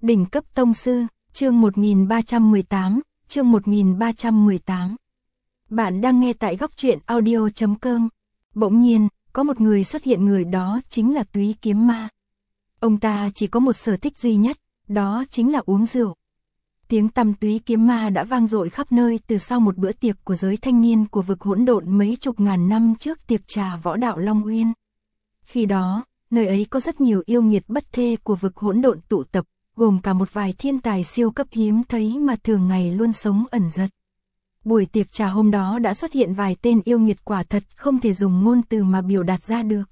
Đỉnh cấp tông sư, chương 1318, chương 1318. Bạn đang nghe tại góc truyện audio.com. Bỗng nhiên, có một người xuất hiện, người đó chính là Túy Kiếm Ma. Ông ta chỉ có một sở thích duy nhất, đó chính là uống rượu. Tiếng tăm Túy Kiếm Ma đã vang dội khắp nơi từ sau một bữa tiệc của giới thanh niên của vực hỗn độn mấy chục ngàn năm trước, tiệc trà võ đạo Long Uyên. Khi đó, nơi ấy có rất nhiều yêu nghiệt bất thê của vực hỗn độn tụ tập, gồm cả một vài thiên tài siêu cấp hiếm thấy mà thường ngày luôn sống ẩn giật. Buổi tiệc trà hôm đó đã xuất hiện vài tên yêu nghiệt quả thật không thể dùng ngôn từ mà biểu đạt ra được.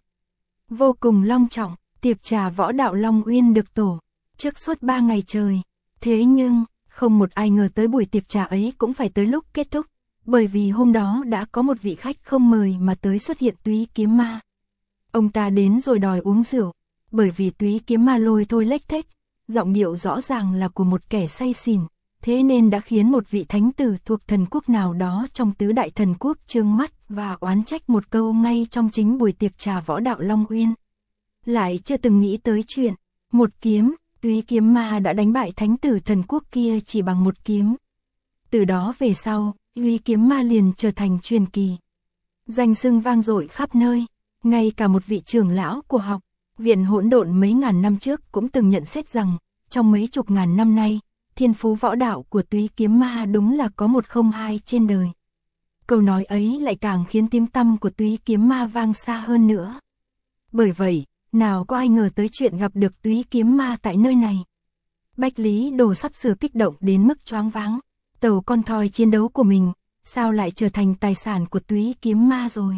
Vô cùng long trọng, tiệc trà võ đạo Long Uyên được tổ chức suốt 3 ngày trời. Thế nhưng, không một ai ngờ tới buổi tiệc trà ấy cũng phải tới lúc kết thúc, bởi vì hôm đó đã có một vị khách không mời mà tới xuất hiện, Túy Kiếm Ma. Ông ta đến rồi đòi uống rượu, bởi vì Túy Kiếm Ma lôi thôi lếch thếch, giọng điệu rõ ràng là của một kẻ say xỉn, thế nên đã khiến một vị thánh tử thuộc thần quốc nào đó trong tứ đại thần quốc trương mắt và oán trách một câu ngay trong chính buổi tiệc trà võ đạo Long Uyên. Lại chưa từng nghĩ tới chuyện, một kiếm, Túy Kiếm Ma đã đánh bại thánh tử thần quốc kia chỉ bằng một kiếm. Từ đó về sau, Túy Kiếm Ma liền trở thành truyền kỳ. Danh xưng vang dội khắp nơi, ngay cả một vị trưởng lão của học viện hỗn độn mấy ngàn năm trước cũng từng nhận xét rằng, trong mấy chục ngàn năm nay, thiên phú võ đạo của Túy Kiếm Ma đúng là có một không hai trên đời. Câu nói ấy lại càng khiến tiếng tăm của Túy Kiếm Ma vang xa hơn nữa. Bởi vậy, nào có ai ngờ tới chuyện gặp được Túy Kiếm Ma tại nơi này. Bách Lý Đồ sắp sửa kích động đến mức choáng váng, tàu con thoi chiến đấu của mình, sao lại trở thành tài sản của Túy Kiếm Ma rồi?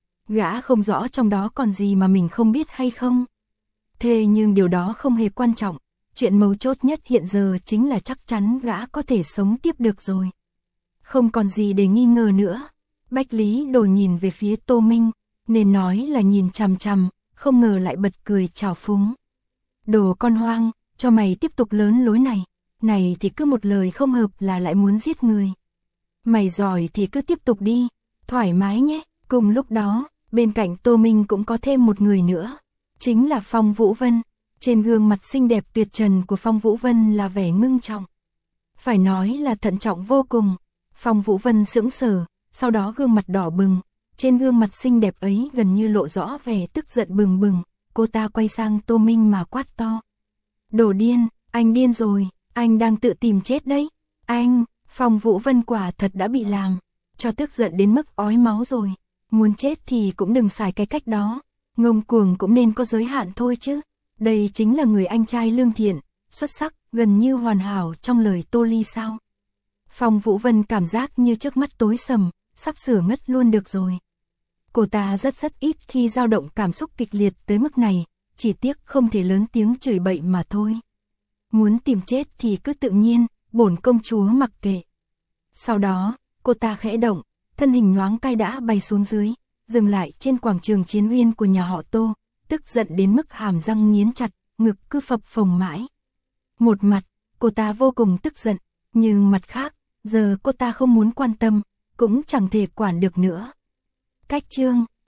Gã không rõ trong đó còn gì mà mình không biết hay không? Thế nhưng điều đó không hề quan trọng, chuyện mấu chốt nhất hiện giờ chính là chắc chắn gã có thể sống tiếp được rồi. Không còn gì để nghi ngờ nữa. Bách Lý Đồ nhìn về phía Tô Minh, nên nói là nhìn chằm chằm, không ngờ lại bật cười trào phúng. Đồ con hoang, cho mày tiếp tục lớn lối này thì cứ một lời không hợp là lại muốn giết người. Mày giỏi thì cứ tiếp tục đi, thoải mái nhé. Cùng lúc đó, bên cạnh Tô Minh cũng có thêm một người nữa, chính là Phong Vũ Vân. Trên gương mặt xinh đẹp tuyệt trần của Phong Vũ Vân là vẻ ngưng trọng. Phải nói là thận trọng vô cùng. Phong Vũ Vân sững sờ, sau đó gương mặt đỏ bừng. Trên gương mặt xinh đẹp ấy gần như lộ rõ vẻ tức giận bừng bừng. Cô ta quay sang Tô Minh mà quát to. Đồ điên, anh điên rồi, anh đang tự tìm chết đấy. Anh, Phong Vũ Vân quả thật đã bị làm cho tức giận đến mức ói máu rồi. Muốn chết thì cũng đừng xài cái cách đó. Ngông cuồng cũng nên có giới hạn thôi chứ. Đây chính là người anh trai lương thiện, xuất sắc, gần như hoàn hảo trong lời Tô Ly sao. Phong Vũ Vân cảm giác như trước mắt tối sầm, sắp sửa ngất luôn được rồi. Cô ta rất ít khi dao động cảm xúc kịch liệt tới mức này, chỉ tiếc không thể lớn tiếng chửi bậy mà thôi. Muốn tìm chết thì cứ tự nhiên, bổn công chúa mặc kệ. Sau đó, cô ta khẽ động, thân hình nhoáng cái đã bay xuống dưới, dừng lại trên quảng trường chiến uyên của nhà họ Tô, tức giận đến mức hàm răng nghiến chặt, ngực cứ phập phồng mãi. Một mặt, cô ta vô cùng tức giận, nhưng mặt khác, giờ cô ta không muốn quan tâm, cũng chẳng thể quản được nữa. Cách chương